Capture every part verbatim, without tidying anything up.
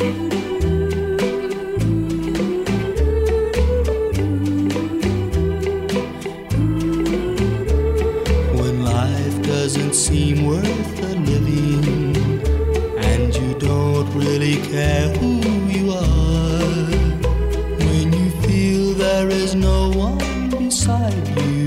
When life doesn't seem worth the living and you don't really care who you are, when you feel there is no one beside you,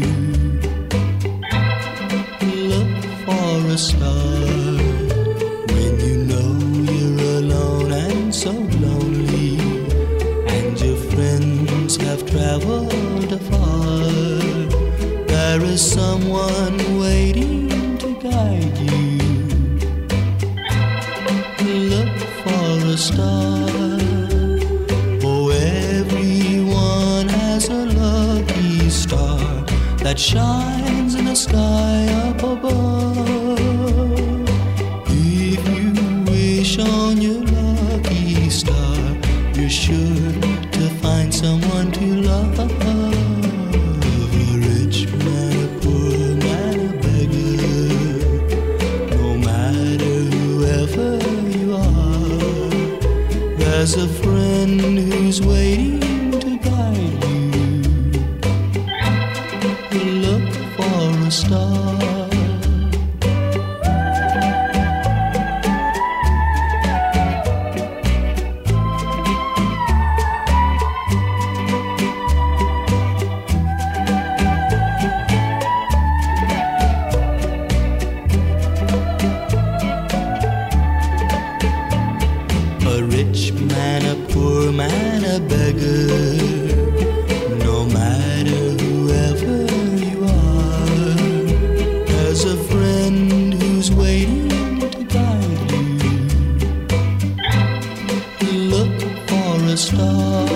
look for a star. When you know you're alone and so lonely and your friends have traveled afar, there is someone waiting to guide you. Look for a star. Oh, everyone has a lucky star that shines in the sky up above. If you wish on your lucky star, you're sure to find someone to love. A rich man, a poor man, a beggar, no matter whoever you are, there's a friend who's waiting to guide you. Look for a star. A rich man, a poor man, a beggar, no matter whoever you are, there's a friend who's waiting to guide you. Look for a star.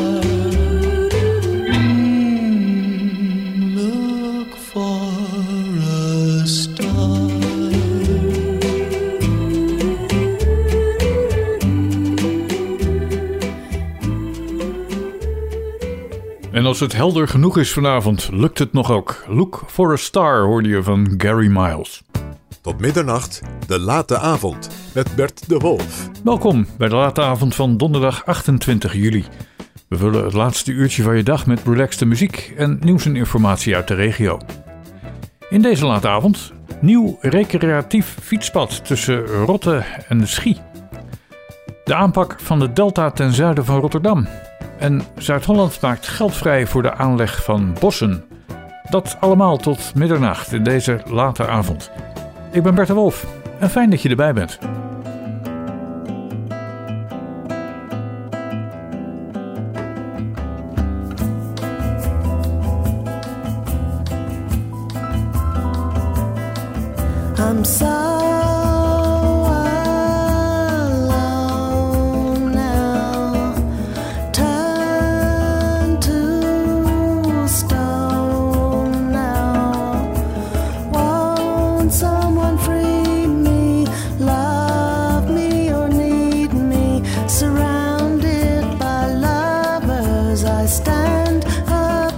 Mm, look for a star. En als het helder genoeg is vanavond, lukt het nog ook. Look for a Star hoorde je van Gary Miles. Tot middernacht, de late avond met Bert de Wolf. Welkom bij de late avond van donderdag achtentwintig juli. We vullen het laatste uurtje van je dag met relaxte muziek en nieuws en informatie uit de regio. In deze late avond nieuw recreatief fietspad tussen Rotte en de Schie. De aanpak van de delta ten zuiden van Rotterdam. En Zuid-Holland maakt geld vrij voor de aanleg van bossen. Dat allemaal tot middernacht in deze late avond. Ik ben Bert de Wolf en fijn dat je erbij bent. I'm so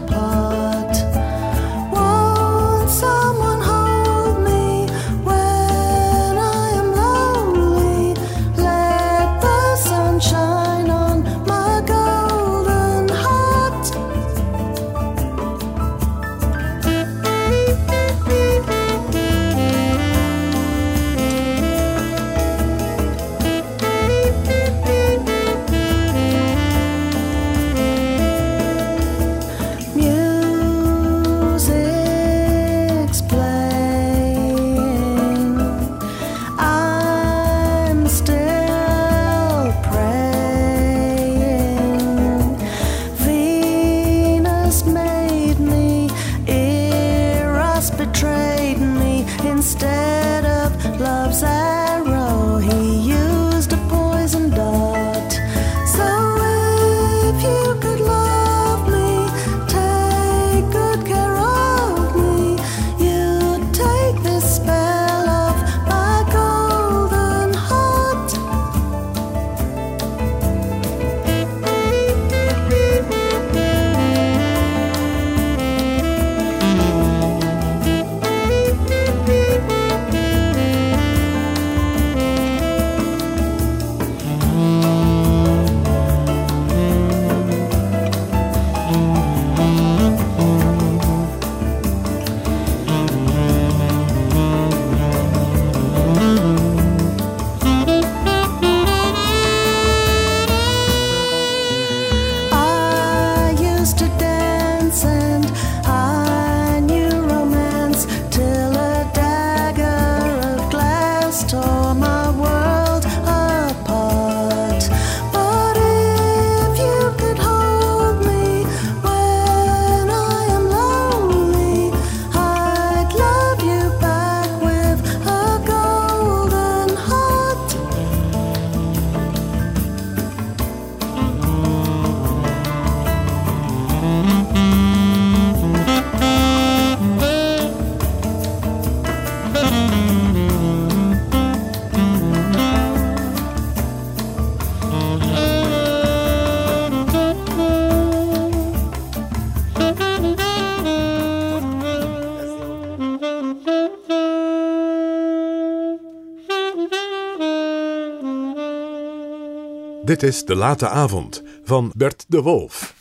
Someone hold me where Dit is De Late Avond van Bert de Wolf.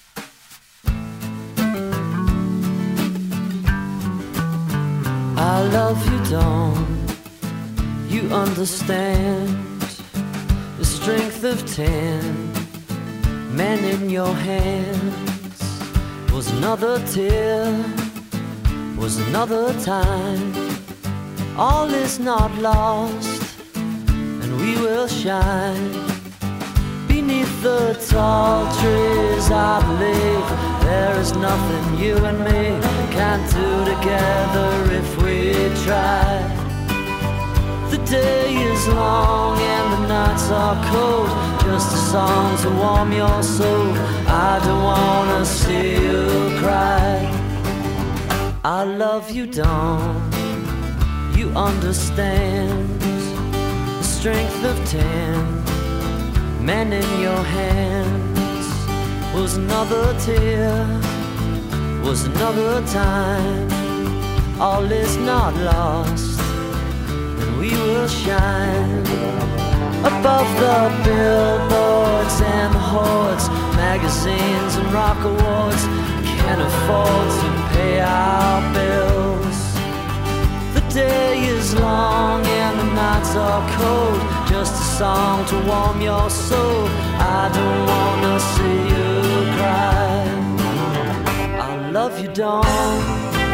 I love you, Dawn. You understand the strength of ten men in your hands. Was another tear, was another time. All is not lost, and we will shine. Beneath the tall trees, I believe there is nothing you and me can't do together if we try. The day is long and the nights are cold, just a song to warm your soul. I don't wanna see you cry. I love you, Dawn. You understand the strength of ten men in your hands. Was another tear, was another time. All is not lost, and we will shine. Above the billboards and the hordes, magazines and rock awards can't afford to pay our bills. The day is long and the nights are cold, just a song to warm your soul. I don't wanna see you cry. I love you, Dawn.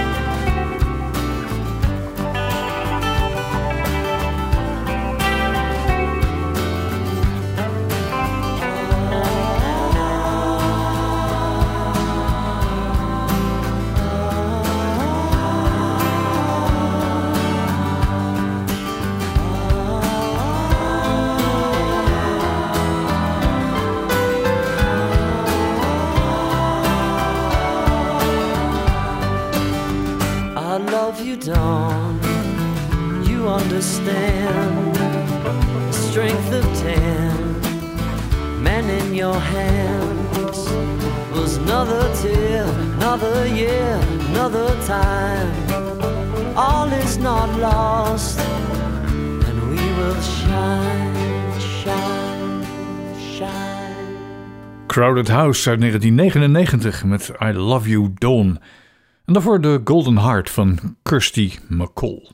Dawn, you understand the strength of ten men in your hands. Was another tear, another year, another time. All is not lost, and we will shine, shine, shine. Crowded House uit negentien negenennegentig met I Love You, Dawn. En daarvoor de Golden Heart van Kirsty MacColl.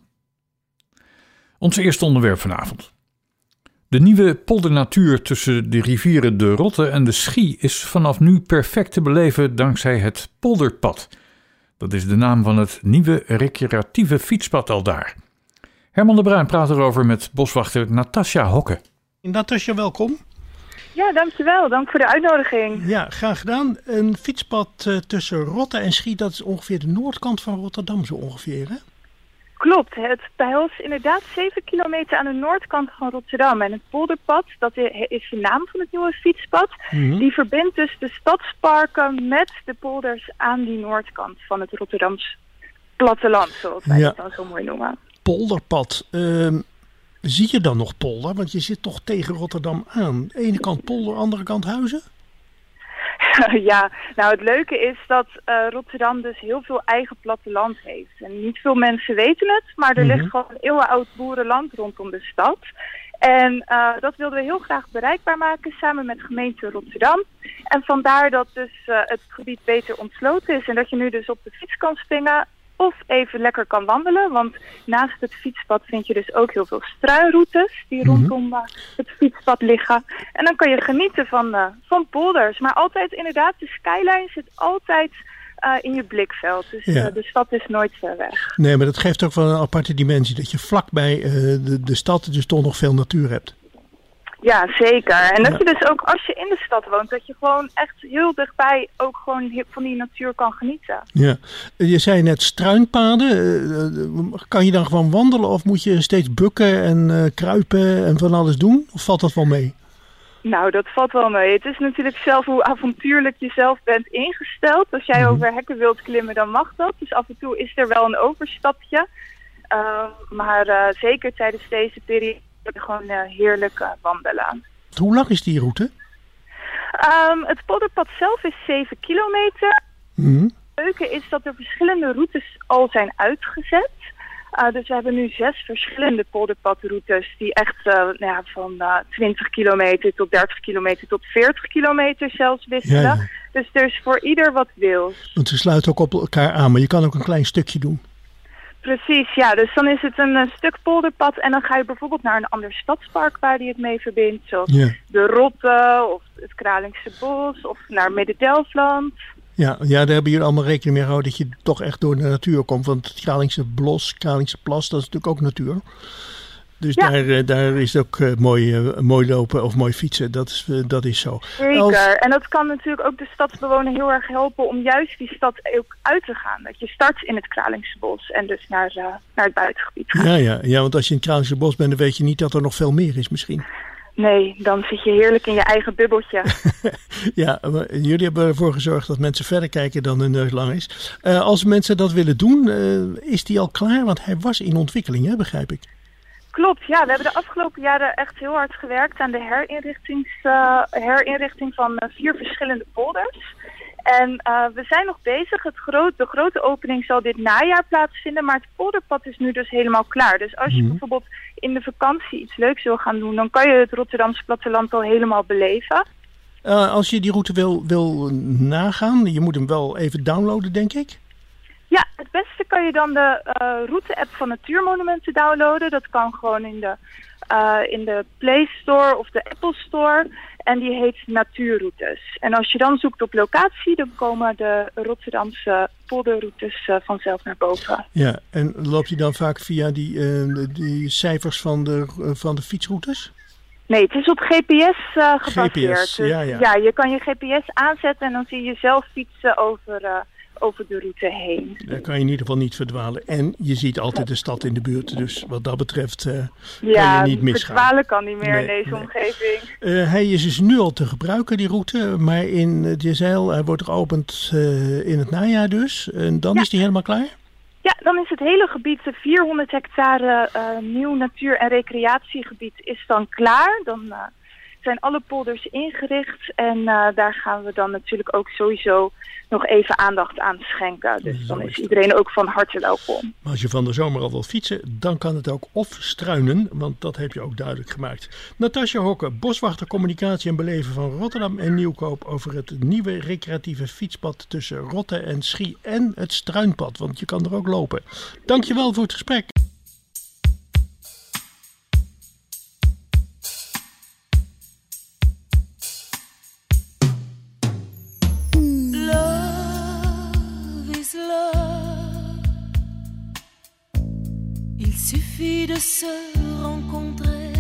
Ons eerste onderwerp vanavond. De nieuwe poldernatuur tussen de rivieren de Rotte en de Schie is vanaf nu perfect te beleven dankzij het Polderpad. Dat is de naam van het nieuwe recreatieve fietspad aldaar. Herman de Bruin praat erover met boswachter Natasja Hokke. Natasja, welkom. Ja, dankjewel. Dank voor de uitnodiging. Ja, graag gedaan. Een fietspad uh, tussen Rotte en Schie, dat is ongeveer de noordkant van Rotterdam zo ongeveer, hè? Klopt. Het behelst inderdaad zeven kilometer aan de noordkant van Rotterdam. En het Polderpad, dat is de naam van het nieuwe fietspad. Mm-hmm. Die verbindt dus de stadsparken met de polders aan die noordkant van het Rotterdams platteland, zoals wij ja. het dan zo mooi noemen. Polderpad. Uh, zie je dan nog polder? Want je zit toch tegen Rotterdam aan. De ene kant polder, andere kant huizen? Ja, nou het leuke is dat uh, Rotterdam dus heel veel eigen platteland heeft. En niet veel mensen weten het, maar er mm-hmm. ligt gewoon een eeuwenoud boerenland rondom de stad. En uh, dat wilden we heel graag bereikbaar maken samen met gemeente Rotterdam. En vandaar dat dus uh, het gebied beter ontsloten is en dat je nu dus op de fiets kan springen of even lekker kan wandelen. Want naast het fietspad vind je dus ook heel veel struinroutes die mm-hmm. rondom uh, het fietspad liggen. En dan kan je genieten van, uh, van polders. Maar altijd inderdaad, de skyline zit altijd uh, in je blikveld. Dus ja. uh, de stad is nooit ver weg. Nee, maar dat geeft ook wel een aparte dimensie. Dat je vlakbij uh, de, de stad dus toch nog veel natuur hebt. Ja, zeker. En dat ja. je dus ook als je in de stad woont, dat je gewoon echt heel dichtbij ook gewoon van die natuur kan genieten. Ja. Je zei net struinpaden. Kan je dan gewoon wandelen of moet je steeds bukken en uh, kruipen en van alles doen? Of valt dat wel mee? Nou, dat valt wel mee. Het is natuurlijk zelf hoe avontuurlijk je zelf bent ingesteld. Als jij mm-hmm. over hekken wilt klimmen, dan mag dat. Dus af en toe is er wel een overstapje. Uh, maar uh, zeker tijdens deze periode gewoon uh, heerlijk uh, wandelen. Hoe lang is die route? Um, het Polderpad zelf is zeven kilometer. Mm-hmm. Het leuke is dat er verschillende routes al zijn uitgezet. Uh, dus we hebben nu zes verschillende polderpadroutes die echt uh, nou ja, van uh, twintig kilometer tot dertig kilometer tot veertig kilometer zelfs wisselen. Ja, ja. Dus er is voor ieder wat wil. Want ze sluiten ook op elkaar aan, maar je kan ook een klein stukje doen. Precies, ja. Dus dan is het een, een stuk polderpad en dan ga je bijvoorbeeld naar een ander stadspark waar die het mee verbindt. Zoals ja. de Rotte of het Kralingse Bos of naar Midden-Delfland. Ja, ja, daar hebben jullie allemaal rekening mee gehouden dat je toch echt door de natuur komt. Want het Kralingse Bos, Kralingse Plas, dat is natuurlijk ook natuur. Dus ja. daar, daar is het ook uh, mooi, uh, mooi lopen of mooi fietsen. Dat is, uh, dat is zo. Zeker. Als... En dat kan natuurlijk ook de stadsbewoner heel erg helpen om juist die stad ook uit te gaan. Dat je start in het Kralingse Bos en dus naar, uh, naar het buitengebied gaat. Ja, ja, ja, want als je in het Kralingse Bos bent, dan weet je niet dat er nog veel meer is misschien. Nee, dan zit je heerlijk in je eigen bubbeltje. Ja, maar jullie hebben ervoor gezorgd dat mensen verder kijken dan hun neus lang is. Uh, als mensen dat willen doen, uh, is die al klaar? Want hij was in ontwikkeling, hè, begrijp ik. Klopt, ja. We hebben de afgelopen jaren echt heel hard gewerkt aan de herinrichtings, uh, herinrichting van uh, vier verschillende polders. En uh, we zijn nog bezig. Het groot, de grote opening zal dit najaar plaatsvinden, maar het polderpad is nu dus helemaal klaar. Dus als je mm-hmm. bijvoorbeeld in de vakantie iets leuks wil gaan doen, dan kan je het Rotterdamse platteland al helemaal beleven. Uh, als je die route wil, wil nagaan, je moet hem wel even downloaden, denk ik. Ja, het beste kan je dan de uh, route-app van Natuurmonumenten downloaden. Dat kan gewoon in de, uh, in de Play Store of de Apple Store. En die heet Natuurroutes. En als je dan zoekt op locatie, dan komen de Rotterdamse polderroutes uh, vanzelf naar boven. Ja, en loopt die dan vaak via die, uh, die cijfers van de, uh, van de fietsroutes? Nee, het is op G P S uh, gebaseerd. G P S, dus, ja, ja. ja, je kan je G P S aanzetten en dan zie je zelf fietsen over... Uh, over de route heen. Daar kan je in ieder geval niet verdwalen. En je ziet altijd de stad in de buurt. Dus wat dat betreft uh, ja, kan je niet misgaan. Ja, verdwalen kan niet meer nee, in deze nee. omgeving. Uh, hij is dus nu al te gebruiken, die route. Maar in de zeil, hij wordt geopend uh, in het najaar dus. En dan ja. is die helemaal klaar? Ja, dan is het hele gebied, de vierhonderd hectare uh, nieuw natuur- en recreatiegebied, is dan klaar. Dan uh, zijn alle polders ingericht. En uh, daar gaan we dan natuurlijk ook sowieso nog even aandacht aan schenken. Dus dan is iedereen ook van harte welkom. Maar als je van de zomer al wilt fietsen, dan kan het ook of struinen, want dat heb je ook duidelijk gemaakt. Natasja Hokke, boswachter communicatie en beleven van Rotterdam en Nieuwkoop over het nieuwe recreatieve fietspad tussen Rotte en Schie en het struinpad, want je kan er ook lopen. Dankjewel voor het gesprek. Il suffit de se rencontrer.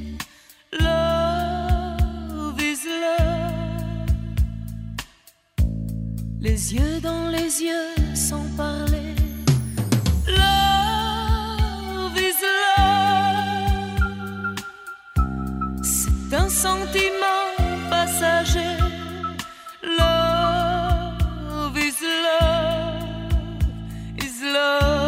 Love is love. Les yeux dans les yeux sans parler. Love is love. C'est un sentiment passager. Love is love. Is love.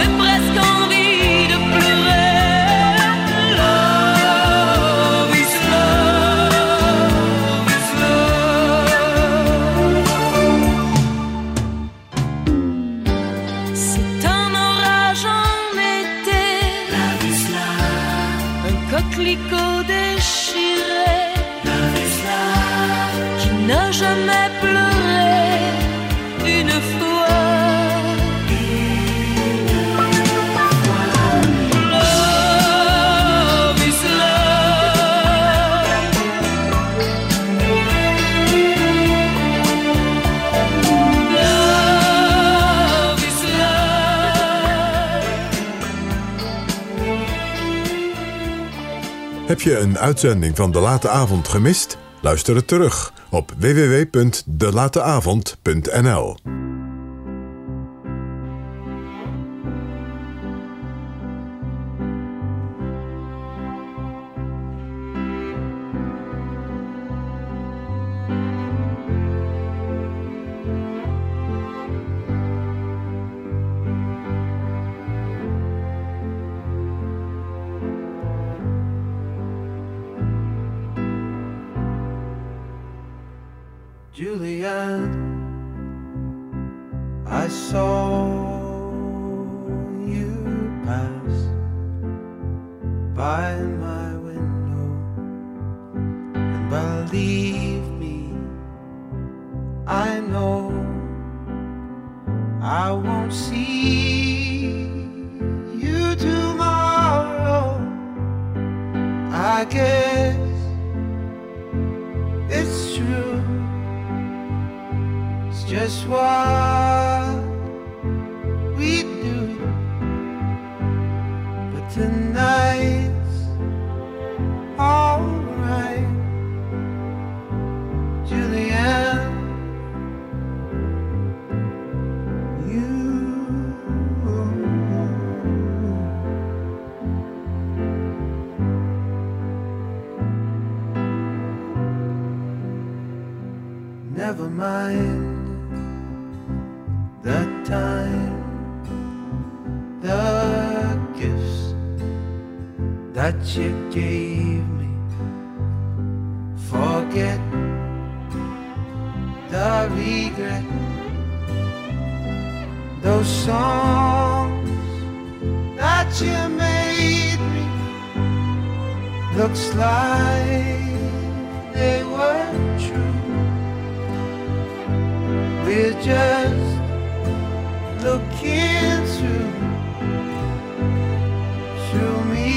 Presque envie de pleurer. Love is le froid. Love is love. Love is love. Heb je een uitzending van De Late Avond gemist? Luister het terug op w w w punt de late avond punt n l. Julianne, I saw you pass by my window, and believe me, I know I won't see you tomorrow. I guess it's true. Just what we do, but tonight's alright, Julianne. You never mind the time, the gifts that you gave me. Forget the regret. Those songs that you made me, looks like they were true. We're just looking through, through me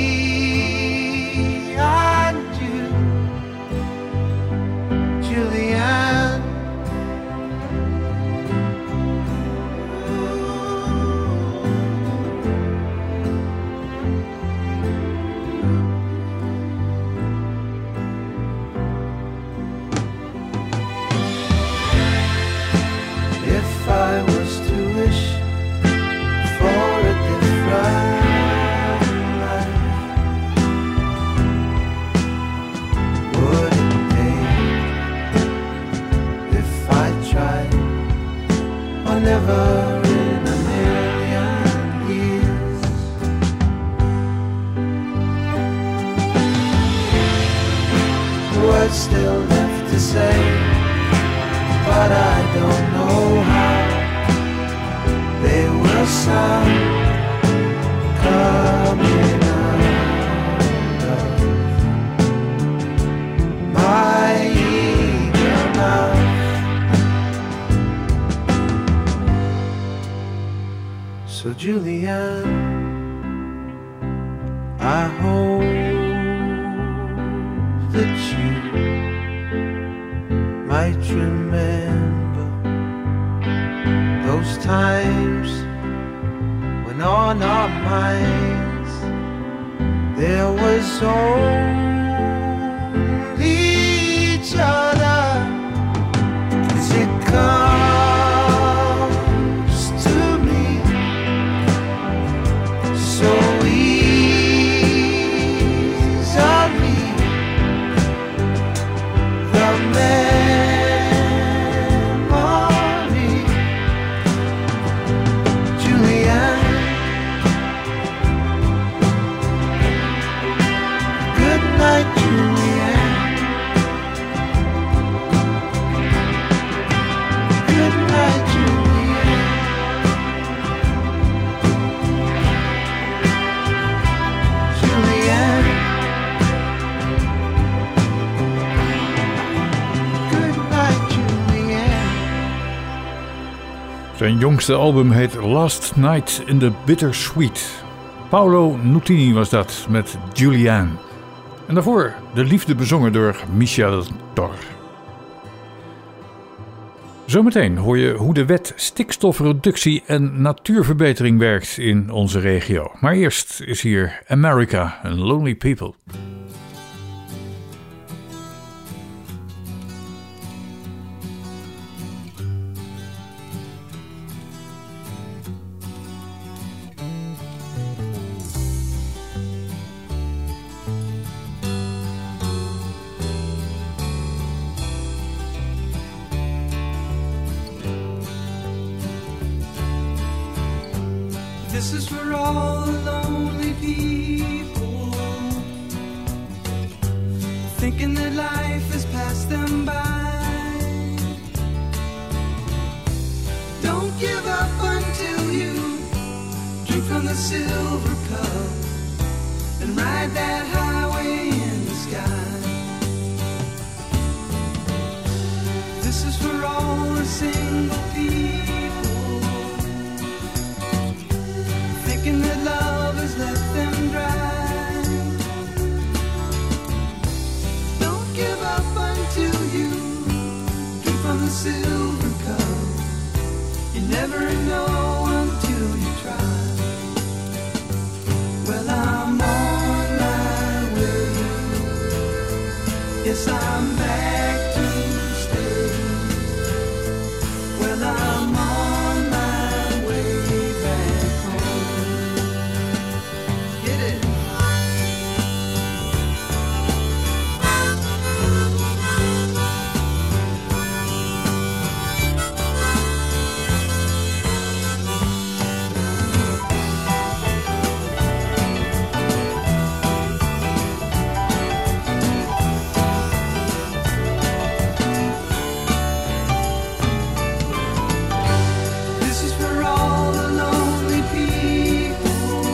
and you, Julianne. If I was to wish for a different life, would it take if I tried, or never in a million years? What's still left to say, but I don't know how. They will sound coming out of my eager mouth. So Julianne, I hope that you might remember those times when on our minds there was only each other. 'Cause it comes to me so easily, the memory, Julianne. Good night, Julianne. Zijn jongste album heet Last Night in the Bittersweet. Paolo Nutini was dat met Julianne. En daarvoor De Liefde bezongen door Michel Tor. Zometeen hoor je hoe de wet stikstofreductie en natuurverbetering werkt in onze regio. Maar eerst is hier America and Lonely People. This is for all the lonely people, thinking that life has passed them by. Don't give up until you drink from the silver cup and ride that highway in the sky. This is for all the single people, thinking that love has left them dry. Don't give up until you drink from the silver cup. You never know until you try. Well, I'm on my way. Yes, I'm back to stay. Well, I'm on my way back home. Get it? This is for all the lonely people,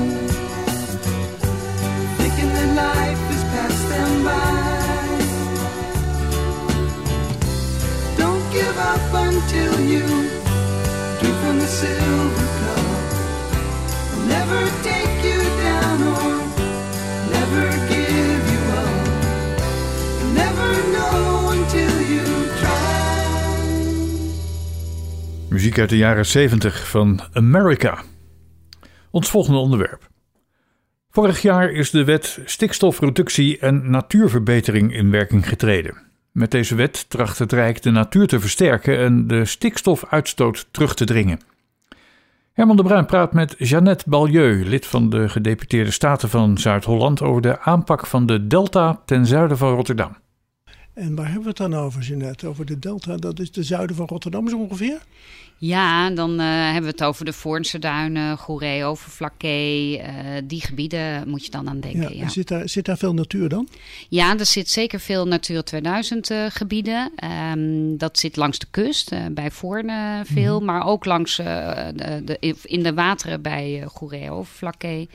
thinking that life has passed them by. Don't give up until you drink from the silver cup. I'll never take you down or never give you up. You'll never know until you try. Muziek uit de jaren zeventig van America. Ons volgende onderwerp. Vorig jaar is de wet stikstofreductie en natuurverbetering in werking getreden. Met deze wet tracht het Rijk de natuur te versterken en de stikstofuitstoot terug te dringen. Herman de Bruin praat met Jeannette Balieu, lid van de Gedeputeerde Staten van Zuid-Holland, over de aanpak van de delta ten zuiden van Rotterdam. En waar hebben we het dan over, Jeannette? Over de delta, dat is de zuiden van Rotterdam zo ongeveer? Ja, dan uh, hebben we het over de Voornse Duinen, Goeree, Overflakkee. Uh, die gebieden moet je dan aan denken. Ja, Ja, en zit, daar, zit daar veel natuur dan? ja er zit zeker veel Natura tweeduizend uh, gebieden. Um, dat zit langs de kust, uh, bij Voorne veel. Mm-hmm. Maar ook langs uh, de, de, in de wateren bij uh, Goeree, Overflakkee.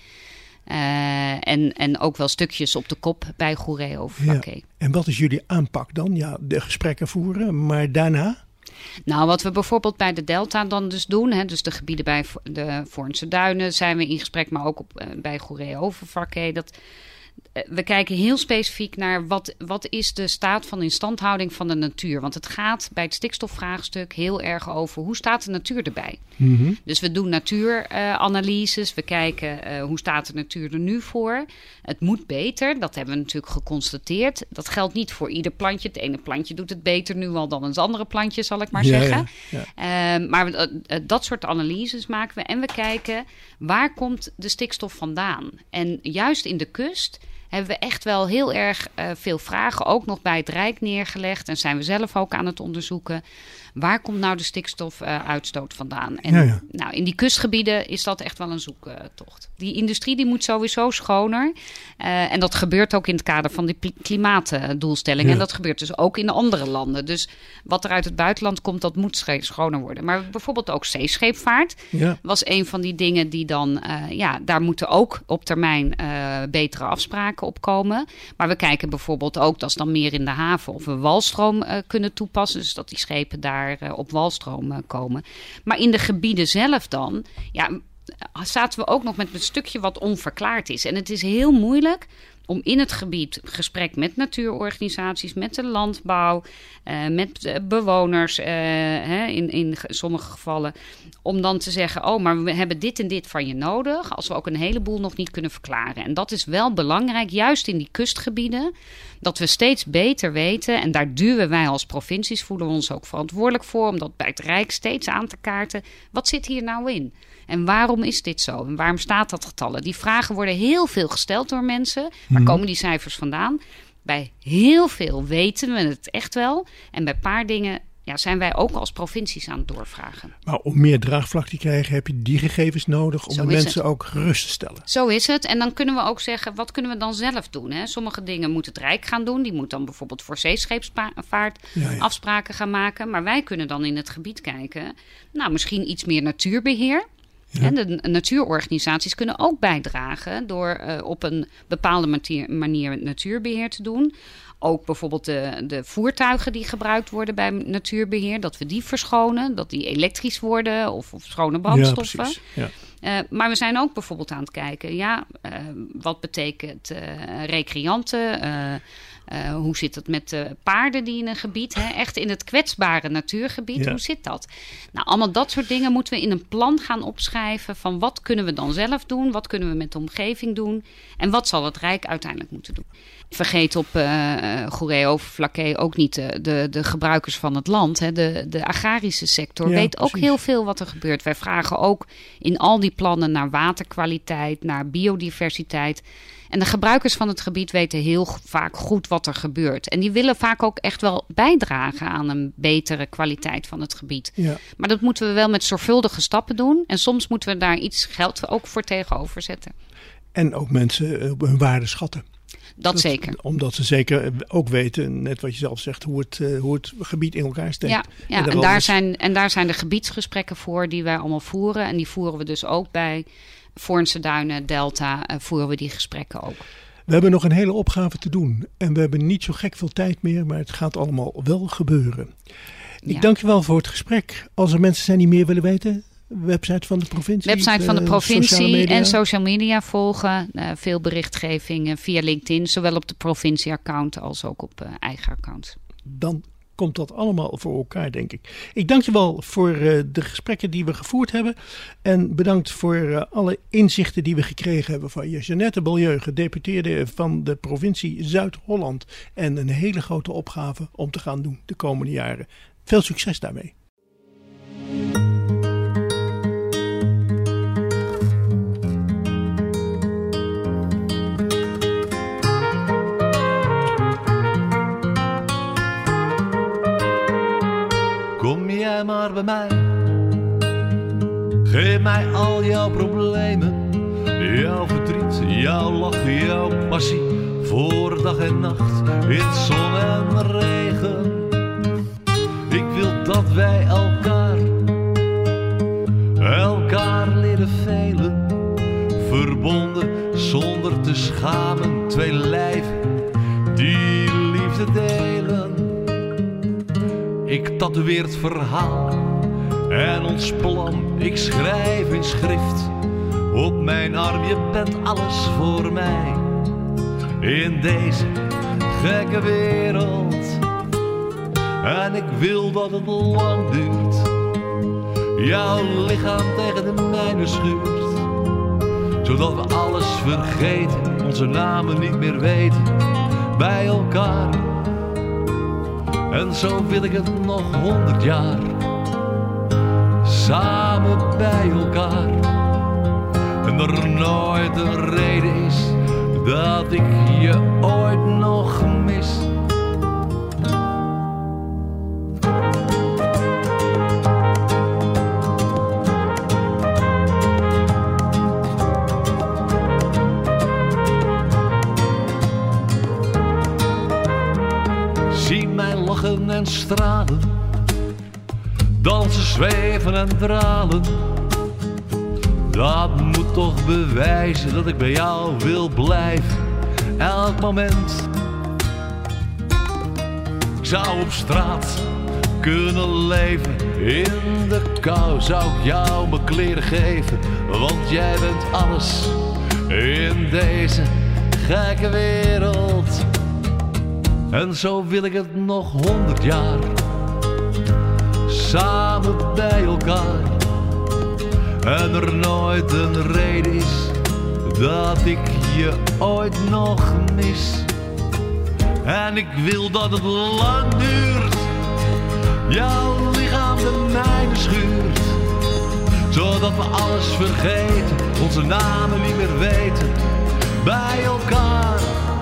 Uh, en, en ook wel stukjes op de kop bij Goeree, Overflakkee. Ja. En wat is jullie aanpak dan? Ja, de gesprekken voeren, maar daarna? Nou, wat we bijvoorbeeld bij de Delta dan dus doen, hè, dus de gebieden bij de Voornse Duinen zijn we in gesprek, maar ook op, uh, bij Goeree Overflakkee. Dat uh, we kijken heel specifiek naar wat, wat is de staat van instandhouding van de natuur. Want het gaat bij het stikstofvraagstuk heel erg over hoe staat de natuur erbij. Mm-hmm. Dus we doen natuuranalyses. Uh, we kijken uh, hoe staat de natuur er nu voor. Het moet beter, dat hebben we natuurlijk geconstateerd. Dat geldt niet voor ieder plantje. Het ene plantje doet het beter nu al dan het andere plantje, zal ik maar Ja, zeggen. ja, ja. Uh, maar uh, uh, dat soort analyses maken we. En we kijken, waar komt de stikstof vandaan? En juist in de kust hebben we echt wel heel erg uh, veel vragen, ook nog bij het Rijk neergelegd. En zijn we zelf ook aan het onderzoeken. Waar komt nou de stikstofuitstoot uh, vandaan? En Ja, ja. nou, in die kustgebieden is dat echt wel een zoektocht. Die industrie die moet sowieso schoner. Uh, en dat gebeurt ook in het kader van die pl- klimaatdoelstellingen. Ja. En dat gebeurt dus ook in de andere landen. Dus wat er uit het buitenland komt, dat moet sch- schoner worden. Maar bijvoorbeeld ook zeescheepvaart Ja. was een van die dingen die dan... Uh, ja, daar moeten ook op termijn uh, betere afspraken zaken opkomen. Maar we kijken bijvoorbeeld ook, dat is dan meer in de haven, of we walstroom uh, kunnen toepassen. Dus dat die schepen daar uh, op walstroom uh, komen. Maar in de gebieden zelf dan, ja, zaten we ook nog met een stukje wat onverklaard is. En het is heel moeilijk om in het gebied gesprek met natuurorganisaties, met de landbouw, uh, met uh, bewoners uh, hè, in, in sommige gevallen, om dan te zeggen, oh, maar we hebben dit en dit van je nodig, als we ook een heleboel nog niet kunnen verklaren. En dat is wel belangrijk, juist in die kustgebieden, dat we steeds beter weten, en daar duwen wij als provincies, voelen we ons ook verantwoordelijk voor, om dat bij het Rijk steeds aan te kaarten. Wat zit hier nou in? En waarom is dit zo? En waarom staat dat getallen? Die vragen worden heel veel gesteld door mensen. Waar mm-hmm. komen die cijfers vandaan? Bij heel veel weten we het echt wel. En bij een paar dingen ja, zijn wij ook als provincies aan het doorvragen. Maar om meer draagvlak te krijgen heb je die gegevens nodig om de mensen het. ook gerust te stellen. Zo is het. En dan kunnen we ook zeggen, wat kunnen we dan zelf doen? Hè? Sommige dingen moet het Rijk gaan doen. Die moet dan bijvoorbeeld voor zeescheepvaart ja, ja. afspraken gaan maken. Maar wij kunnen dan in het gebied kijken. Nou, misschien iets meer natuurbeheer. Ja. En de natuurorganisaties kunnen ook bijdragen door uh, op een bepaalde manier, manier natuurbeheer te doen. Ook bijvoorbeeld de, de voertuigen die gebruikt worden bij natuurbeheer, dat we die verschonen, dat die elektrisch worden of, of schone brandstoffen. Ja, ja. Uh, maar we zijn ook bijvoorbeeld aan het kijken, ja, uh, wat betekent uh, recreanten? Uh, Uh, hoe zit het met de paarden die in een gebied, hè, echt in het kwetsbare natuurgebied, ja. hoe zit dat? Nou, allemaal dat soort dingen moeten we in een plan gaan opschrijven van wat kunnen we dan zelf doen, wat kunnen we met de omgeving doen en wat zal het Rijk uiteindelijk moeten doen. Vergeet op uh, Goeree-Overflakkee ook niet de, de, de gebruikers van het land. Hè. De, de agrarische sector ja, weet precies. ook heel veel wat er gebeurt. Wij vragen ook in al die plannen naar waterkwaliteit, naar biodiversiteit. En de gebruikers van het gebied weten heel vaak goed wat er gebeurt. En die willen vaak ook echt wel bijdragen aan een betere kwaliteit van het gebied. Ja. Maar dat moeten we wel met zorgvuldige stappen doen. En soms moeten we daar iets geld ook voor tegenover zetten. En ook mensen hun waarde schatten. Dat, dat zeker. Omdat ze zeker ook weten, net wat je zelf zegt, hoe het, uh, hoe het gebied in elkaar steekt. Ja, ja. En, en, daar zijn, en daar zijn de gebiedsgesprekken voor die wij allemaal voeren. En die voeren we dus ook bij Voornse Duinen, Delta, uh, voeren we die gesprekken ook. We hebben nog een hele opgave te doen. En we hebben niet zo gek veel tijd meer, maar het gaat allemaal wel gebeuren. Ik ja. dank je wel voor het gesprek. Als er mensen zijn die meer willen weten, website van de provincie. Website van de provincie social en social media volgen. Uh, veel berichtgeving uh, via LinkedIn, zowel op de provincie-account als ook op uh, eigen account. Dan komt dat allemaal voor elkaar, denk ik. Ik dank je wel voor uh, de gesprekken die we gevoerd hebben. En bedankt voor uh, alle inzichten die we gekregen hebben van je. Jeannette Beaulieu, gedeputeerde van de provincie Zuid-Holland. En een hele grote opgave om te gaan doen de komende jaren. Veel succes daarmee. Kom jij maar bij mij, geef mij al jouw problemen, jouw verdriet, jouw lach, jouw passie, voor dag en nacht, in zon en regen. Ik wil dat wij elkaar, elkaar leren velen, verbonden zonder te schamen, twee lijven die liefde delen. Ik tatoeëer het verhaal en ons plan, ik schrijf in schrift op mijn arm. Je bent alles voor mij in deze gekke wereld. En ik wil dat het lang duurt, jouw lichaam tegen de mijne schuurt, zodat we alles vergeten, onze namen niet meer weten, bij elkaar. En zo wil ik het nog honderd jaar, samen bij elkaar. En er nooit een reden is dat ik je ooit nog mis. En stralen, dansen, zweven en dralen. Dat moet toch bewijzen dat ik bij jou wil blijven elk moment. Ik zou op straat kunnen leven, in de kou zou ik jou mijn kleren geven, want jij bent alles in deze gekke wereld. En zo wil ik het nog honderd jaar, samen bij elkaar. En er nooit een reden is dat ik je ooit nog mis. En ik wil dat het lang duurt, jouw lichaam de mijne schuurt, zodat we alles vergeten, onze namen niet meer weten, bij elkaar.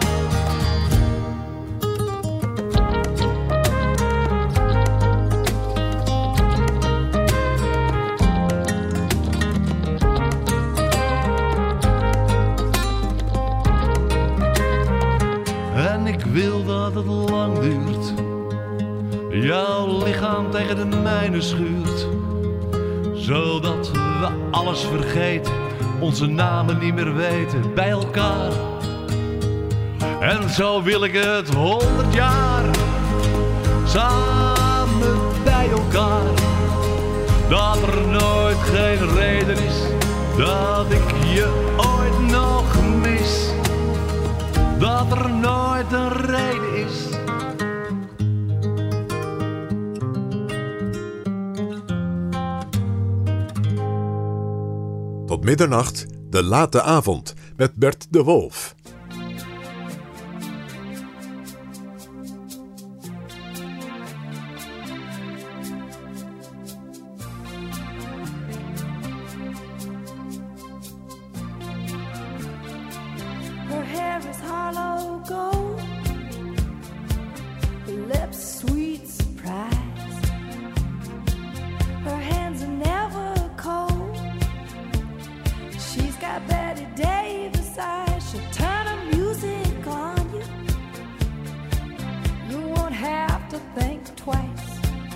En ik wil dat het lang duurt, jouw lichaam tegen de mijne schuurt, zodat we alles vergeten, onze namen niet meer weten, bij elkaar. En zo wil ik het honderd jaar, samen bij elkaar. Dat er nooit geen reden is, dat ik je ooit nog mis. Dat er nooit een reden is. Tot middernacht, de late avond, met Bert de Wolf. Her hair is hollow gold, her lips sweet surprise. Her hands are never cold. She's got Betty Davis eyes. She'll turn her music on you. You won't have to think twice.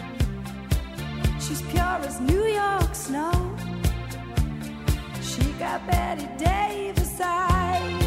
She's pure as New York snow. She got Betty Davis eyes.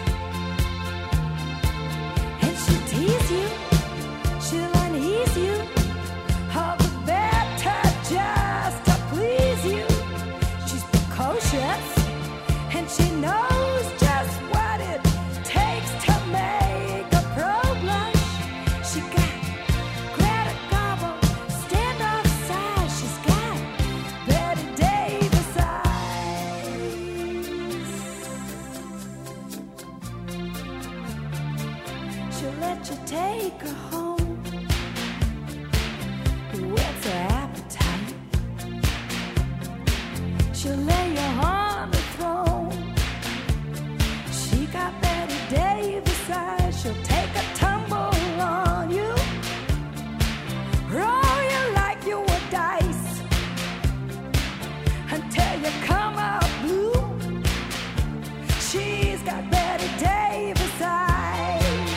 And she'll tease you, she'll unease you, all the better just to please you. She's precocious, and she knows just what it takes to make a pro blush. She got Greta Garbo, standoff size. She's got Betty Davis eyes. She'll let you take her home, whet's her appetite. She'll lay you on the throne. She got Betty Davis eyes. She'll take a tumble on you, roll you like you were dice, until you come out blue. She's got Betty Davis eyes.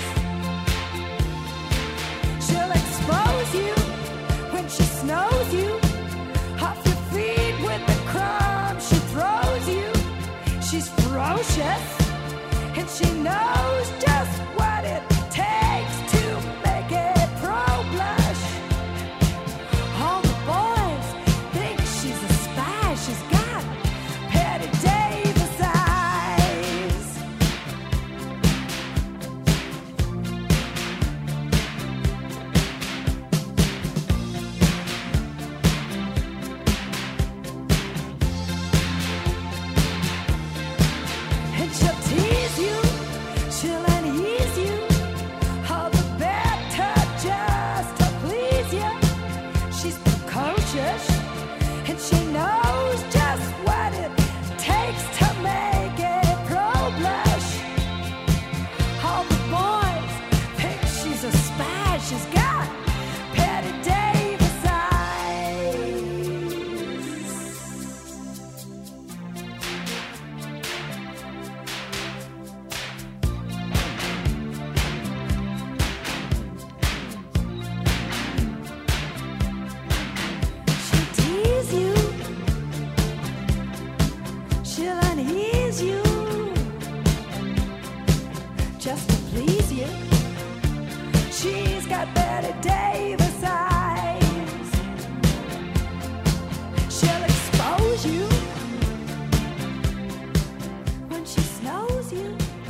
She'll expose you when she snows you, off your feet with the crumbs she throws you. She's ferocious, and she knows just what it takes to make a pro blush. All the boys think she's a spy. She's got Betty Davis eyes. And she'll tease you, she'll unease you,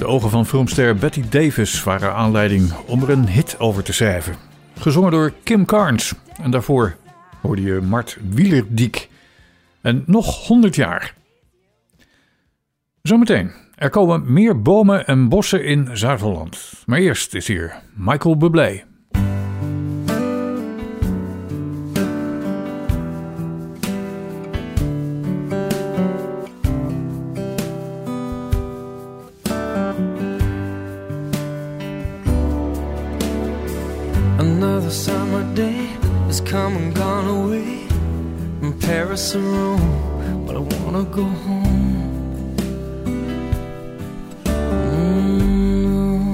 ogen van filmster Betty Davis waren aanleiding om er een hit over te schrijven. Gezongen door Kim Carnes. En daarvoor hoorde je Mart Wielerdiek. En nog honderd jaar. Zometeen. Er komen meer bomen en bossen in Zuid-Holland. Maar eerst is hier Michael Bublé. Another summer day has come and gone away from Paris or Rome, but I wanna go home. Mm.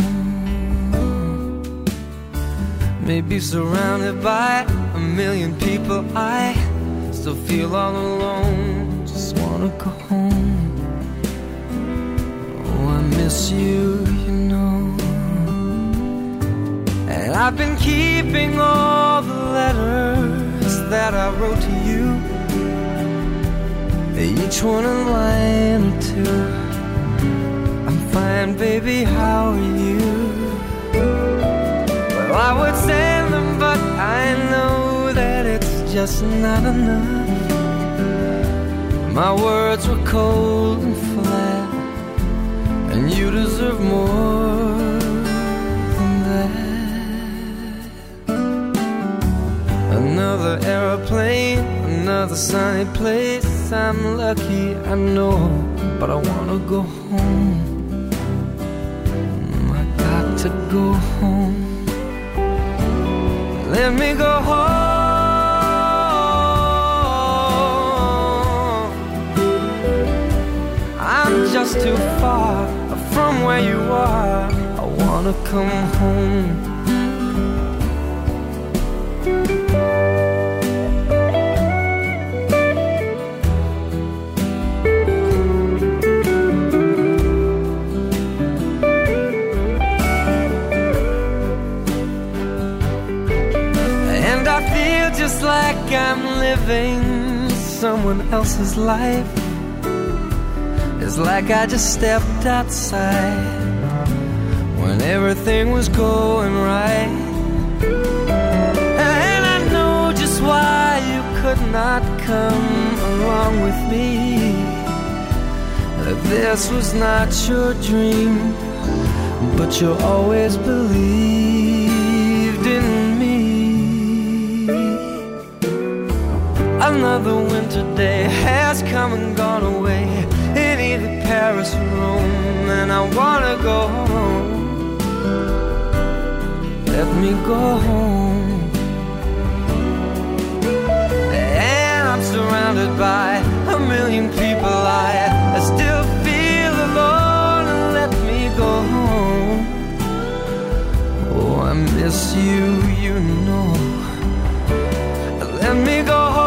Maybe surrounded by a million people, I still feel all alone. Just wanna go home. Oh, I miss you, you know. And I've been keeping all the letters that I wrote to you, each one a line or two. I'm fine, baby, how are you? Well, I would send them, but I know that it's just not enough. My words were cold and flat, and you deserve more than that. Another aeroplane, another sunny place. I'm lucky, I know, but I wanna go home. I got to go home. Let me go home. I'm just too far from where you are. I wanna come home. Just like I'm living someone else's life. It's like I just stepped outside when everything was going right. And I know just why you could not come along with me. That this was not your dream, but you always believed in me. Another winter day has come and gone away in either Paris or Rome, and I wanna go home. Let me go home. And I'm surrounded by a million people. I, I still feel alone, and let me go home. Oh, I miss you, you know. Let me go home.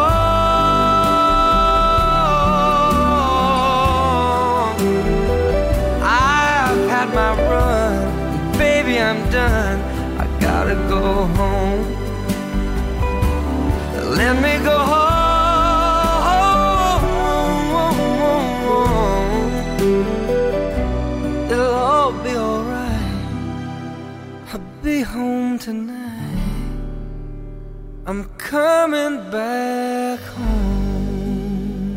My run, baby, I'm done. I gotta go home. Let me go home. It'll all be alright. I'll be home tonight. I'm coming back home.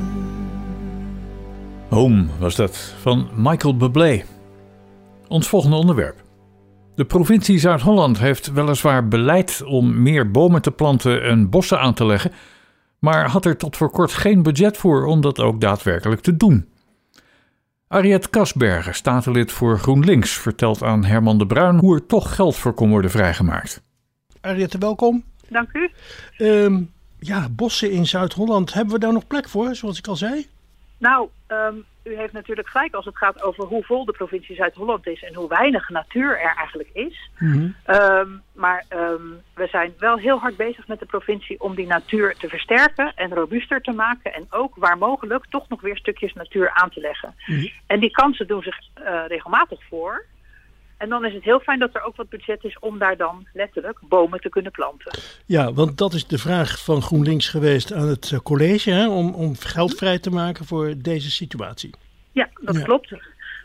Home was dat, van Michael Bublé. Ons volgende onderwerp. De provincie Zuid-Holland heeft weliswaar beleid om meer bomen te planten en bossen aan te leggen, maar had er tot voor kort geen budget voor om dat ook daadwerkelijk te doen. Ariette Kasbergen, statenlid voor GroenLinks, vertelt aan Herman de Bruin hoe er toch geld voor kon worden vrijgemaakt. Ariette, welkom. Dank u. Um, ja, bossen in Zuid-Holland, hebben we daar nog plek voor, zoals ik al zei? Nou, um, u heeft natuurlijk gelijk als het gaat over hoe vol de provincie Zuid-Holland is en hoe weinig natuur er eigenlijk is. Mm-hmm. Um, maar um, we zijn wel heel hard bezig met de provincie om die natuur te versterken en robuuster te maken. En ook waar mogelijk toch nog weer stukjes natuur aan te leggen. Mm-hmm. En die kansen doen zich uh, regelmatig voor. En dan is het heel fijn dat er ook wat budget is om daar dan letterlijk bomen te kunnen planten. Ja, want dat is de vraag van GroenLinks geweest aan het college, hè, om, om geld vrij te maken voor deze situatie. Ja, dat ja. klopt.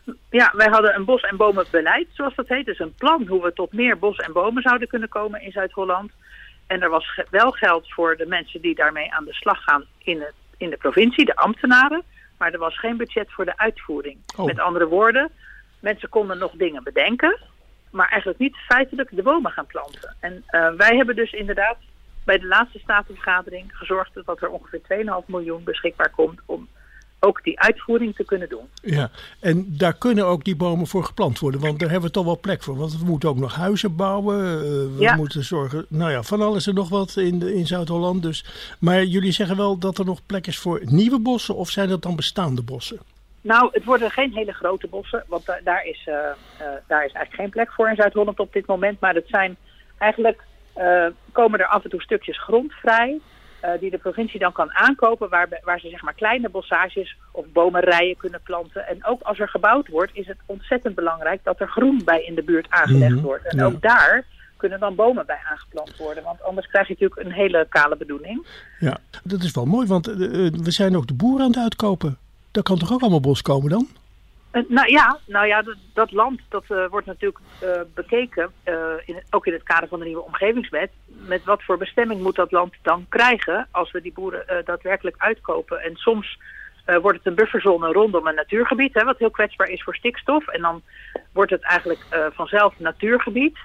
Ja, wij hadden een bos- en bomenbeleid, zoals dat heet. Dus een plan hoe we tot meer bos en bomen zouden kunnen komen in Zuid-Holland. En er was ge- wel geld voor de mensen die daarmee aan de slag gaan in, het, in de provincie, de ambtenaren. Maar er was geen budget voor de uitvoering. Oh. Met andere woorden, mensen konden nog dingen bedenken, maar eigenlijk niet feitelijk de bomen gaan planten. En uh, wij hebben dus inderdaad bij de laatste statenvergadering gezorgd dat er ongeveer twee komma vijf miljoen beschikbaar komt om ook die uitvoering te kunnen doen. Ja, en daar kunnen ook die bomen voor geplant worden, want daar hebben we toch wel plek voor. Want we moeten ook nog huizen bouwen, uh, we Ja. moeten zorgen, nou ja, van alles en nog wat in, de, in Zuid-Holland. Dus. Maar jullie zeggen wel dat er nog plek is voor nieuwe bossen, of zijn dat dan bestaande bossen? Nou, het worden geen hele grote bossen, want da- daar, is, uh, uh, daar is eigenlijk geen plek voor in Zuid-Holland op dit moment. Maar het zijn eigenlijk, uh, komen er af en toe stukjes grond vrij, uh, die de provincie dan kan aankopen, waar, waar ze zeg maar kleine bossages of bomenrijen kunnen planten. En ook als er gebouwd wordt, is het ontzettend belangrijk dat er groen bij in de buurt aangelegd Mhm, wordt. En ja. ook daar kunnen dan bomen bij aangeplant worden, want anders krijg je natuurlijk een hele kale bedoeling. Ja, dat is wel mooi, want uh, uh, we zijn ook de boeren aan het uitkopen. Daar kan toch ook allemaal bos komen dan? Uh, nou ja, nou ja dat, dat land dat uh, wordt natuurlijk uh, bekeken, uh, in het, ook in het kader van de nieuwe omgevingswet. Met wat voor bestemming moet dat land dan krijgen als we die boeren uh, daadwerkelijk uitkopen. En soms uh, wordt het een bufferzone rondom een natuurgebied, hè, wat heel kwetsbaar is voor stikstof. En dan wordt het eigenlijk uh, vanzelf natuurgebied.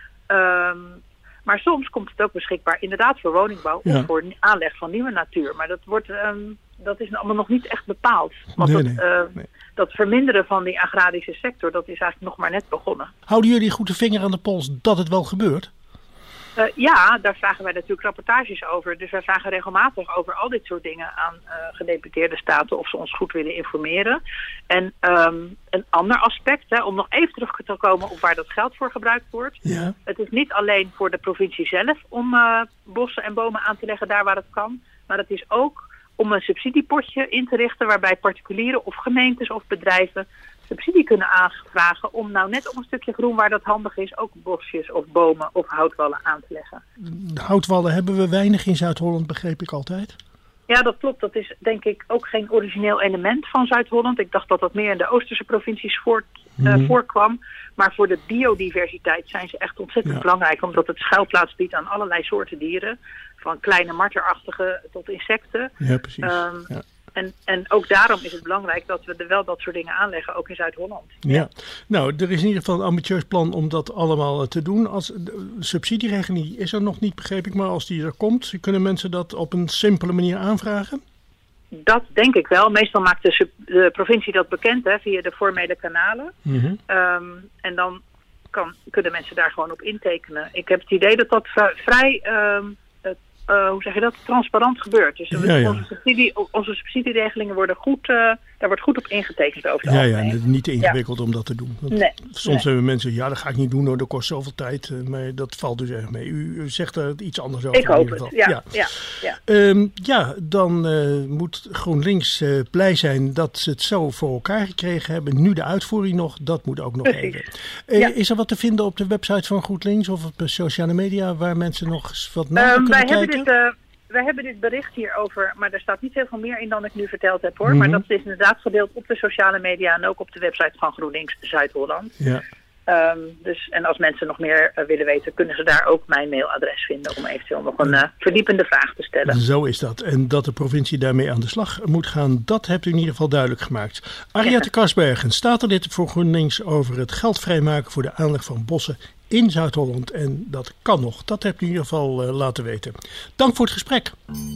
Um, maar soms komt het ook beschikbaar inderdaad voor woningbouw Ja. of voor aanleg van nieuwe natuur. Maar dat wordt... Um, dat is allemaal nog niet echt bepaald. Want Nee, dat, nee, uh, nee. dat verminderen van die agrarische sector, dat is eigenlijk nog maar net begonnen. Houden jullie goed de vinger aan de pols dat het wel gebeurt? Uh, ja, daar vragen wij natuurlijk rapportages over. Dus wij vragen regelmatig over al dit soort dingen aan uh, gedeputeerde staten of ze ons goed willen informeren. En um, een ander aspect, hè, om nog even terug te komen op waar dat geld voor gebruikt wordt. Ja. Het is niet alleen voor de provincie zelf om uh, bossen en bomen aan te leggen daar waar het kan. Maar het is ook om een subsidiepotje in te richten waarbij particulieren of gemeentes of bedrijven subsidie kunnen aanvragen om nou net op een stukje groen waar dat handig is ook bosjes of bomen of houtwallen aan te leggen. De houtwallen hebben we weinig in Zuid-Holland, begreep ik altijd. Ja, dat klopt. Dat is denk ik ook geen origineel element van Zuid-Holland. Ik dacht dat dat meer in de Oosterse provincies voort, uh, Mhm. voorkwam. Maar voor de biodiversiteit zijn ze echt ontzettend Ja. belangrijk, omdat het schuilplaats biedt aan allerlei soorten dieren. Van kleine marterachtige tot insecten. Ja, precies. Um, Ja. En, en ook daarom is het belangrijk dat we er wel dat soort dingen aanleggen, ook in Zuid-Holland. Ja, nou, er is in ieder geval een ambitieus plan om dat allemaal eh, te doen. Als de subsidieregeling is er nog niet, begreep ik, maar als die er komt, kunnen mensen dat op een simpele manier aanvragen? Dat denk ik wel. Meestal maakt de, sub- de provincie dat bekend hè, via de formele kanalen. Mhm. Um, en dan kan, kunnen mensen daar gewoon op intekenen. Ik heb het idee dat dat v- vrij, um, uh, hoe zeg je dat, transparant gebeurt. Dus Ja, ja. Onze, subsidie, onze subsidieregelingen worden goed, uh, daar wordt goed op ingetekend over het Ja, ja, algemeen. en het is niet te ingewikkeld om dat te doen. Want Nee, soms nee. hebben mensen, ja, dat ga ik niet doen hoor, dat kost zoveel tijd. eh, Maar dat valt dus echt mee. U, u zegt er iets anders over. Ik in hoop ieder het, geval. ja. ja. ja. Ehm, ja, dan eh, moet GroenLinks eh, blij zijn dat ze het zo voor elkaar gekregen hebben. Nu de uitvoering nog, dat moet ook nog Precies. even. Eh, Ja. Is er wat te vinden op de website van GroenLinks of op de sociale media waar mensen nog eens wat naar Um, wij, kunnen hebben kijken? dit, uh, wij hebben dit bericht hierover, maar er staat niet heel veel meer in dan ik nu verteld heb hoor. Mhm. Maar dat is inderdaad gedeeld op de sociale media en ook op de website van GroenLinks Zuid-Holland. Ja. Um, dus, en als mensen nog meer uh, willen weten, kunnen ze daar ook mijn mailadres vinden om eventueel nog een uh, verdiepende vraag te stellen. Zo is dat. En dat de provincie daarmee aan de slag moet gaan, dat hebt u in ieder geval duidelijk gemaakt. Ariette Karsbergen, statenlid voor GroenLinks over het geld vrijmaken voor de aanleg van bossen in Zuid-Holland. En dat kan nog. Dat hebt u in ieder geval uh, laten weten. Dank voor het gesprek.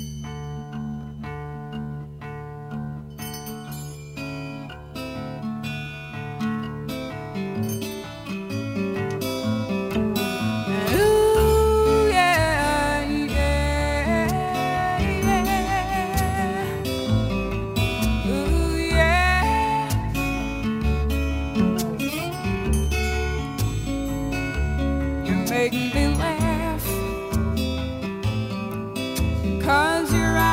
Ooh, yeah, yeah, yeah. Ooh, yeah. You make me laugh, 'cause you're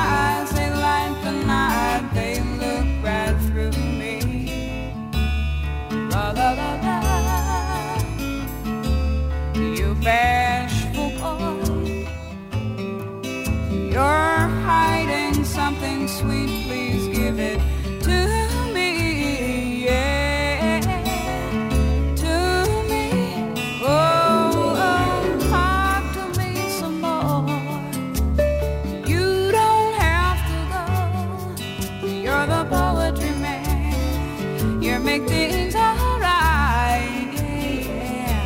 make things alright. Yeah.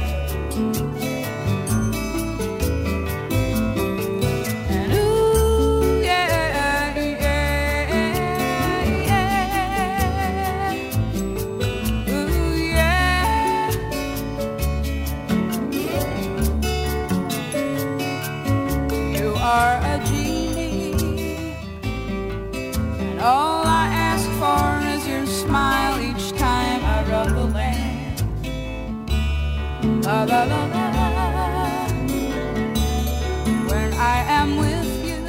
And ooh, yeah, yeah, yeah. Ooh, yeah. You are a genie, and all I ask for is your smile each time I rub the lamp. La la la la. When I am with you,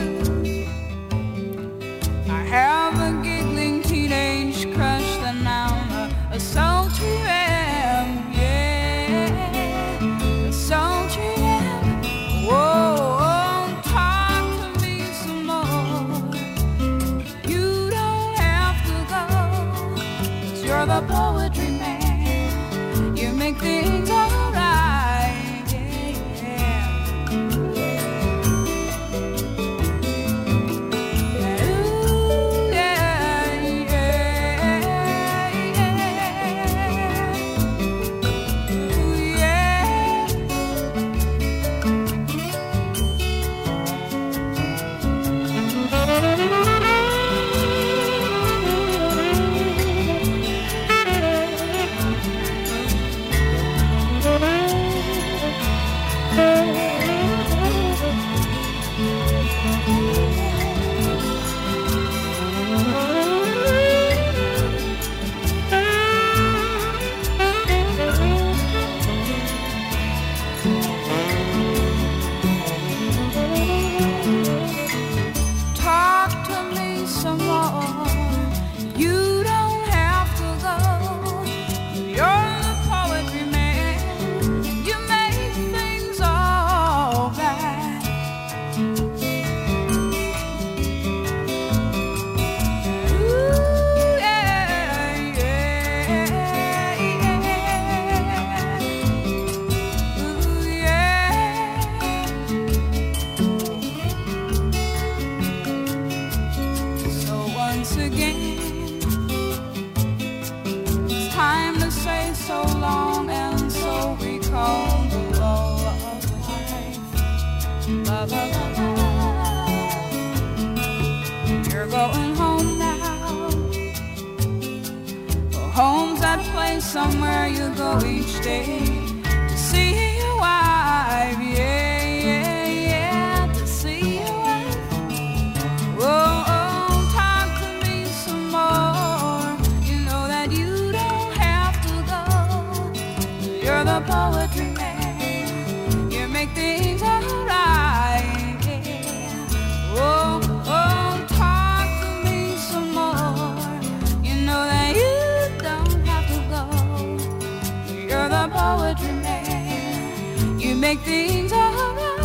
I have a giggling teenage crush that now a, a sultry lamb, yeah, a sultry lamb. Whoa, talk to me some more. You don't have to go, 'cause you're the poetry man. You make things alright, yeah. Ooh, yeah, yeah, yeah. Ooh, yeah. Talk to me some more. You don't have to go. You're the poetry man. You make things all right. Ooh, yeah, yeah, yeah. Ooh, yeah. So once again, it's time to say so long, and so we call the law of life. La la la la. You're going home now. Well, home's that place somewhere you go each day to see your wife. Yeah, yeah, yeah, to see your wife. Whoa, oh, talk to me some more. You know that you don't have to go. You're the poetry man. You make things alright. Yeah. Whoa, oh, talk to me some more. You know that you don't have to go. You're the poetry man. You make things alright.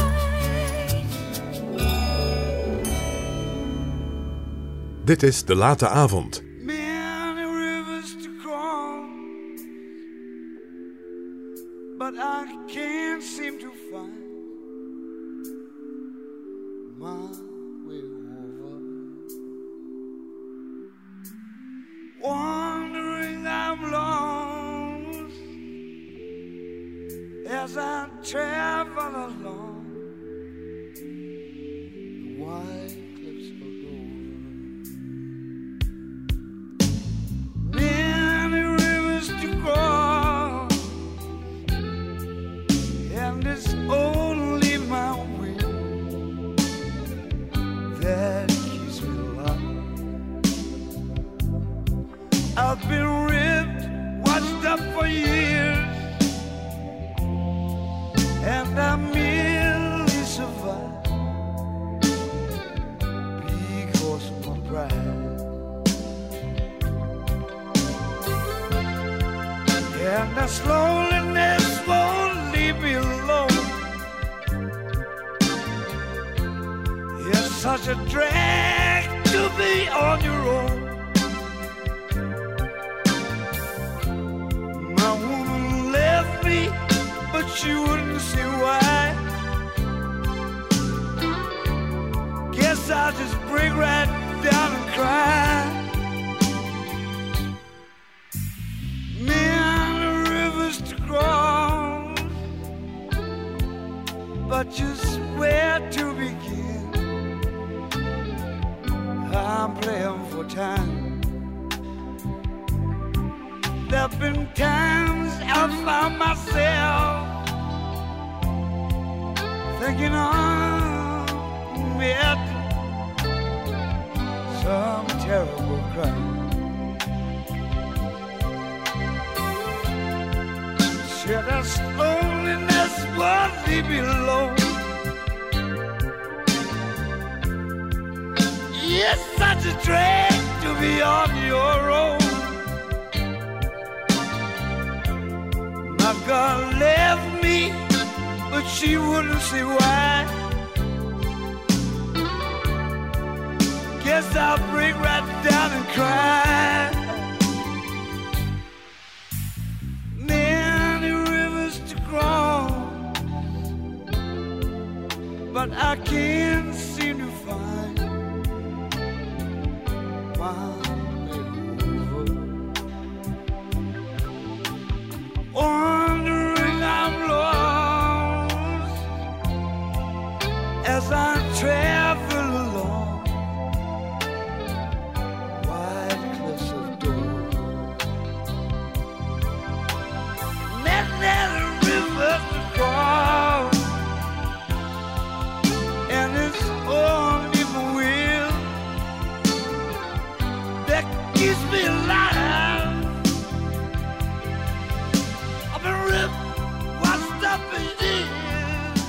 Dit is De Late Avond. Many rivers to cross, but I can't seem to find my way over. Wandering I'm lost as I travel along the white cliffs of Dover. Many rivers to cross, and it's only my will that keeps me alive. I've been ripped, watched up for years, and I merely survive because of my pride. And the loneliness won't leave me alone. It's such a drag to be on your own. My woman left me, but she wouldn't see why. Guess I'll just break right down and cry. There've been times I found myself thinking I'll commit some terrible crime. Said this loneliness would leave me alone. It's such a drag to be on your own. My girl left me, but she wouldn't say why. Guess I'll break right down and cry. Many rivers to cross, but I can't seem to find my river. Wondering I'm lost as I travel along wide cliffs of dawn. Many rivers to cross, and it's only my will that keeps me alive. I've been ripped, washed up in years,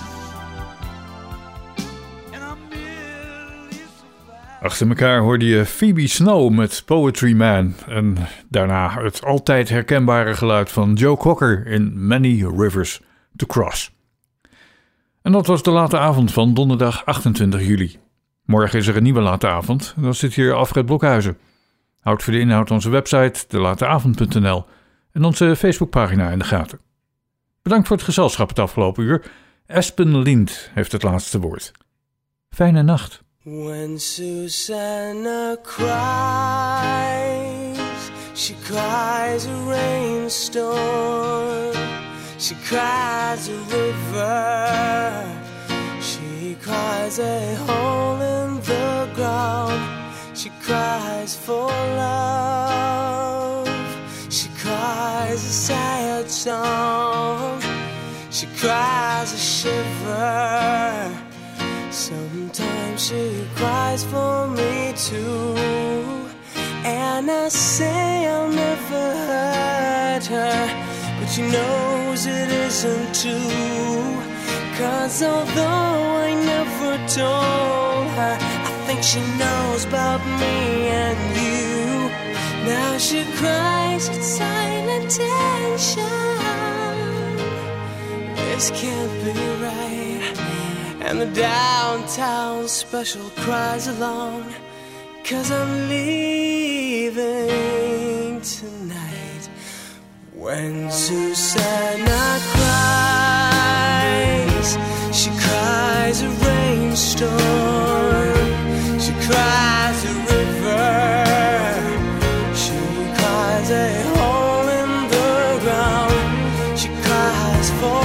and I'm merely survived. Achter elkaar hoorde je Phoebe Snow met Poetry Man en daarna het altijd herkenbare geluid van Joe Cocker in Many Rivers to Cross. En dat was de late avond van donderdag achtentwintig juli. Morgen is er een nieuwe late avond en dan zit hier Alfred Blokhuizen. Houd voor de inhoud onze website de late avond punt n l en onze Facebookpagina in de gaten. Bedankt voor het gezelschap het afgelopen uur. Espen Lind heeft het laatste woord. Fijne nacht. When Susanna cries, she cries a rainstorm, she cries a river, she cries a hole in the ground, she cries for love, she cries a sad song, she cries a shiver. Sometimes she cries for me too, and I say I'll never hurt her, but she knows it isn't true. 'Cause although I never told her, I think she knows about me and you. Now she cries in silent tension. This can't be right. And the downtown special cries along, 'cause I'm leaving tonight. When Susanna cries, she cries a rainstorm, she cries a river, she cries a hole in the ground, she cries for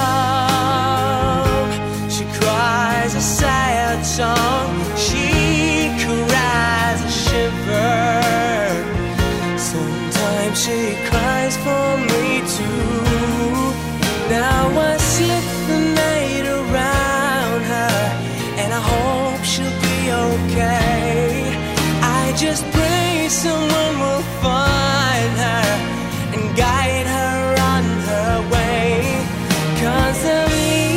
a sad song, she cries a shiver. Sometimes she cries for me too. Now I slip the night around her, and I hope she'll be okay. I just pray someone will find her and guide her on her way. 'Cause I'm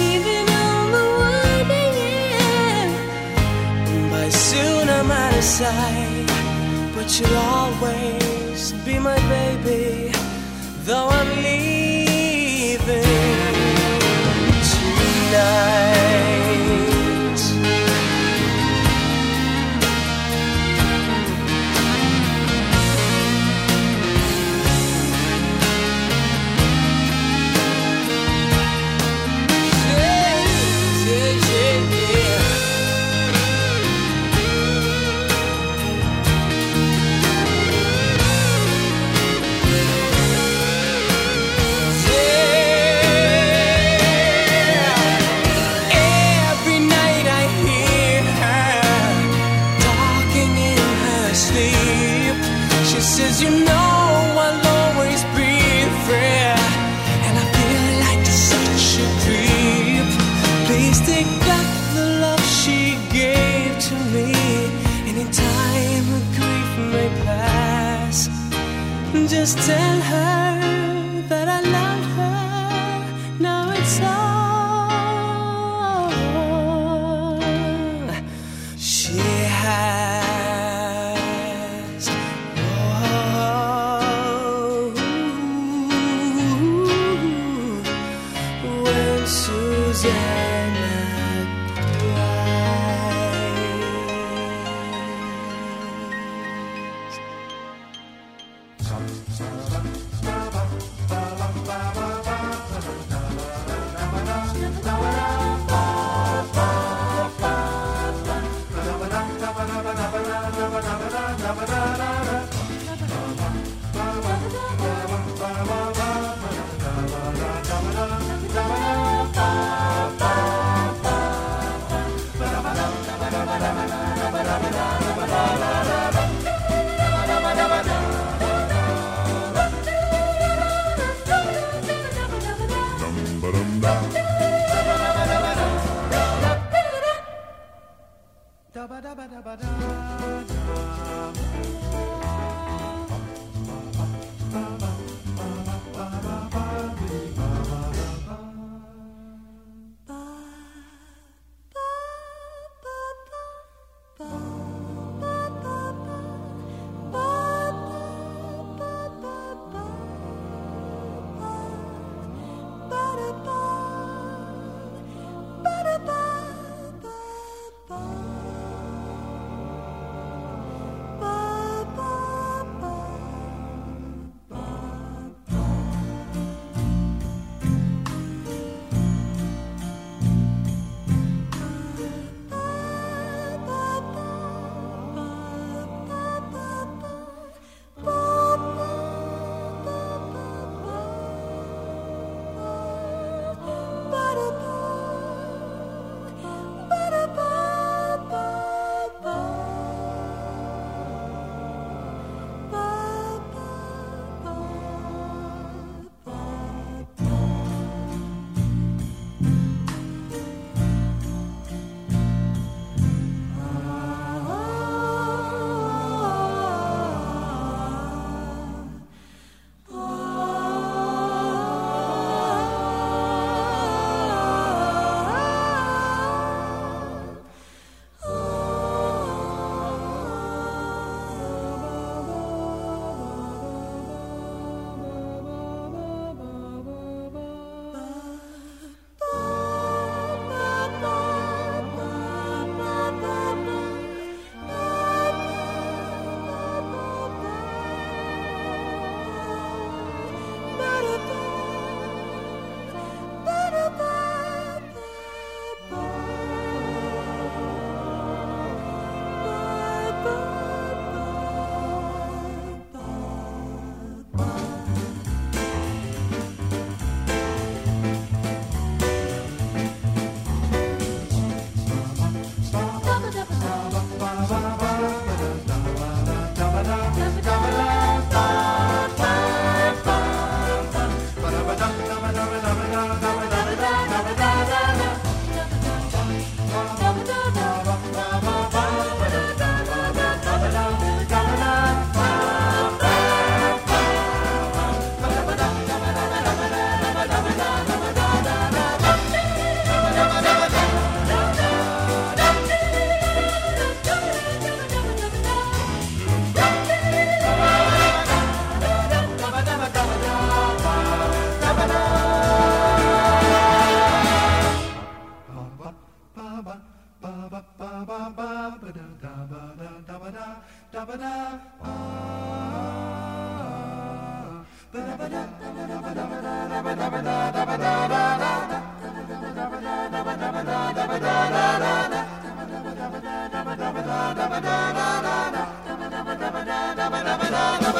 soon I'm out of sight, but you'll always be my baby, though I'm leaving tonight. Says, you know, I'll always be Just tell her that I love her. Now it's all she has. Oh, when Susanna Da